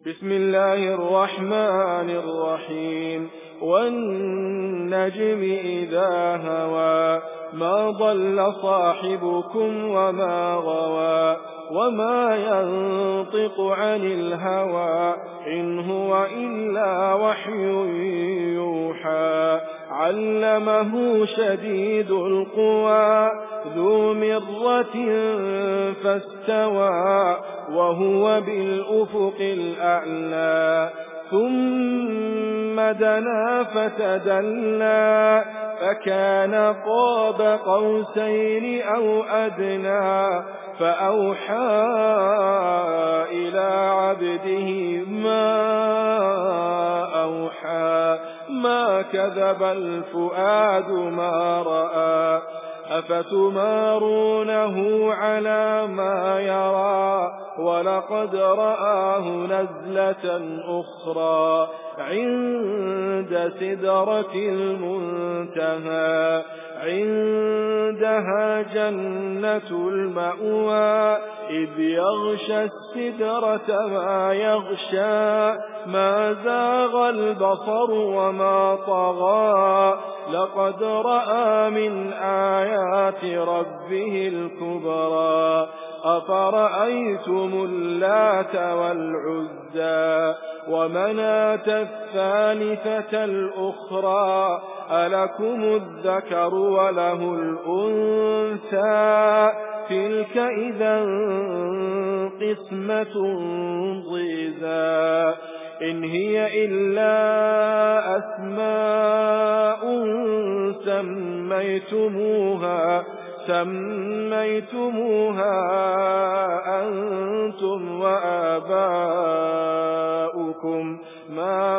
بسم الله الرحمن الرحيم والنجم إذا هوى ما ضل صاحبكم وما غوى وما ينطق عن الهوى إن هو إلا وحي يوحى علمه شديد القوى ذو مرة فاستوى وهو بالأفق الأعلى ثم دنا فتدلى فكان قاب قوسين أو أدنى فأوحى إلى عبده ما أوحى ما كذب الفؤاد ما رأى أفتمارونه على ما يرى ولقد رآه نزلة أخرى عند سدرة المنتهى عندها جنة المأوى إذ يغشى السدرة ما يغشى ما زاغ البصر وما طغى لقد رأى من آيات ربه الكبرى أفرأيتم اللات والعزى ومناة الثالثة الأخرى ألكم الذكر وله الأنثى تلك إذا قسمة ضيزى إن هي إلا أسماء سميتموها أنتم وآباؤكم ما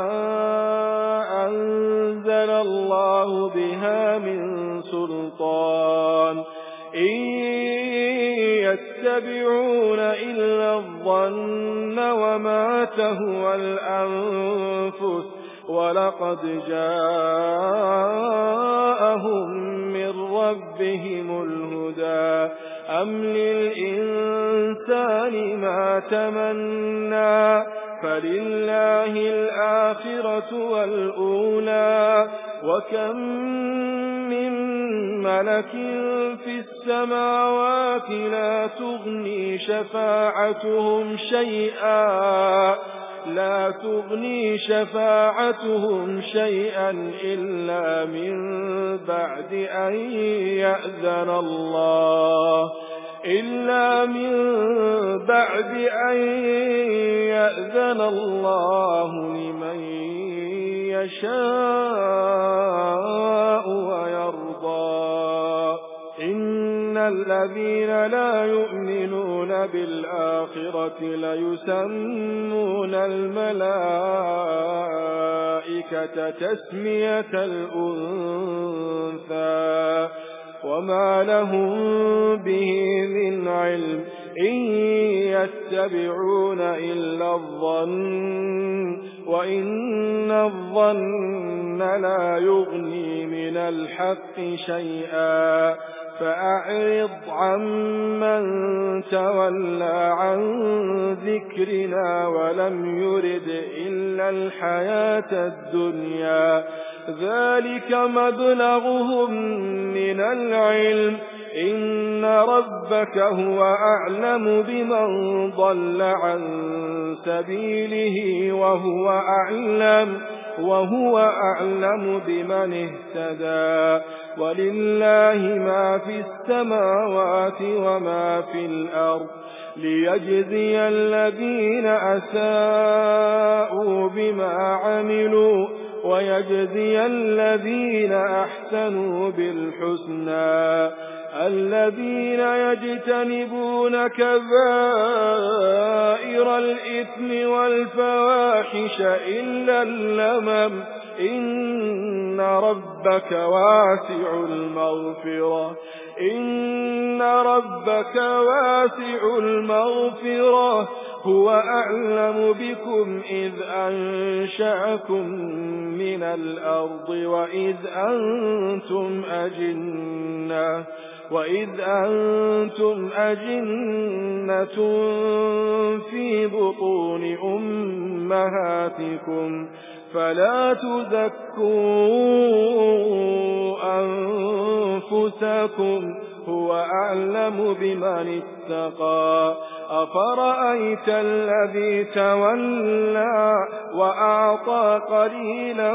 أنزل الله بها من سلطان إن يتبعون إلا الظن وما تهوى الأنفس ولقد جاءهم من ربهم الهدى أم للإنسان ما تمنى فلله الآخرة والأولى وكم من ملك في السماوات لا تغني شفاعتهم شيئا إلا من بعد أن يأذن الله لمن يشاء ويرضى إن الذين لا يؤمنون بالآخرة ليسمون الملائكة تسمية الأنثى وما لهم به من علم إن يتبعون إلا الظن وإن الظن لا يغني من الحق شيئا فأعرض عمن تولى عن ذكرنا ولم يرد إلا الحياة الدنيا ذلك مبلغهم من العلم إن ربك هو أعلم بمن ضل عن سبيله وهو أعلم بمن اهتدى ولله ما في السماوات وما في الأرض ليجزي الذين أساءوا بما عملوا ويجزي الذين أحسنوا بالحسنى الذين يجتنبون كبائر الإثم والفواحش إلا اللمم إن ربك واسع المغفرة هو أعلم بكم إذ أنشأكم من الأرض وإذ أنتم أجنة في بطون أمهاتكم فلا تزكوا أنفسكم هو أعلم بمن اتقى أفرأيت الذي تولى وأعطى قليلا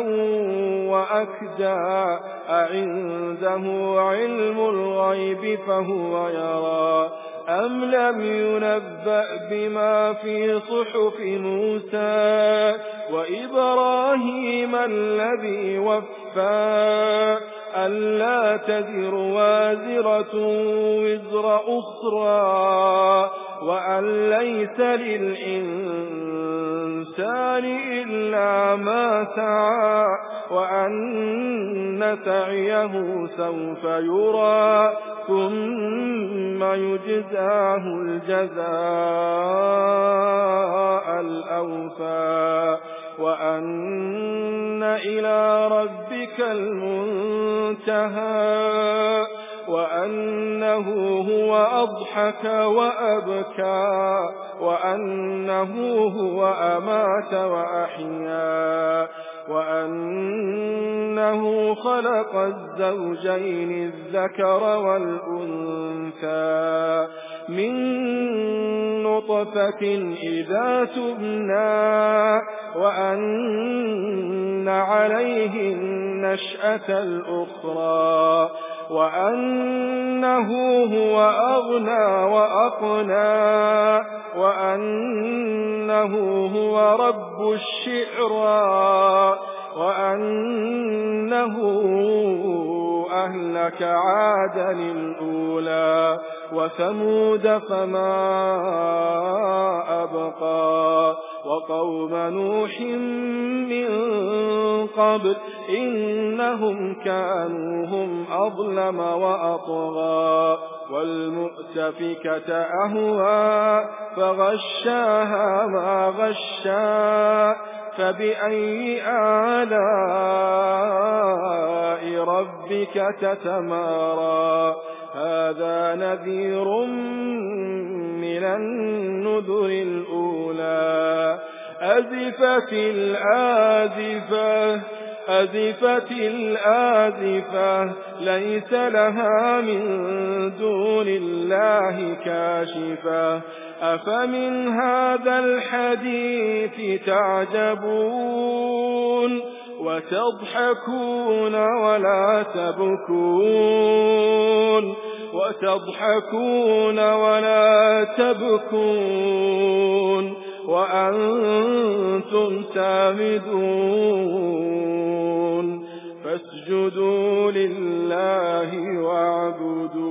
وأكدى أعنده علم الغيب فهو يرى أم لم ينبأ بما في صحف موسى وإبراهيم الذي وفى ألا تزر وازرة وزر أخرى وأن ليس للإنسان إلا ما سعى وأن سعيه سوف يرى ثم يجزاه الجزاء الأوفى وأن إلى ربك المنتهى وأنه هو أضحك وأبكى وأنه هو أمات وأحيا وأنه خلق الزوجين الذكر والأنثى من نطفة إذا تبنى وأن عليه النشأة الأخرى وأنه هو أغنى وأقنى وأنه هو رب الشعرى وأنه أهلك عادا الأولى وثمود فما أبقى وقوم نوح من قبل إنهم كانوا هم أظلم وأطغى والمؤتفكة أهوى فغشاها ما غشا فبأي آلاء ربك تتمارى هذا نذير من النذر الأولى أزفت الآزفة ليس لها من دون الله كاشفة أفمن هذا الحديث تعجبون وتضحكون ولا تبكون وأنتم سامدون فاسجدوا لله واعبدوا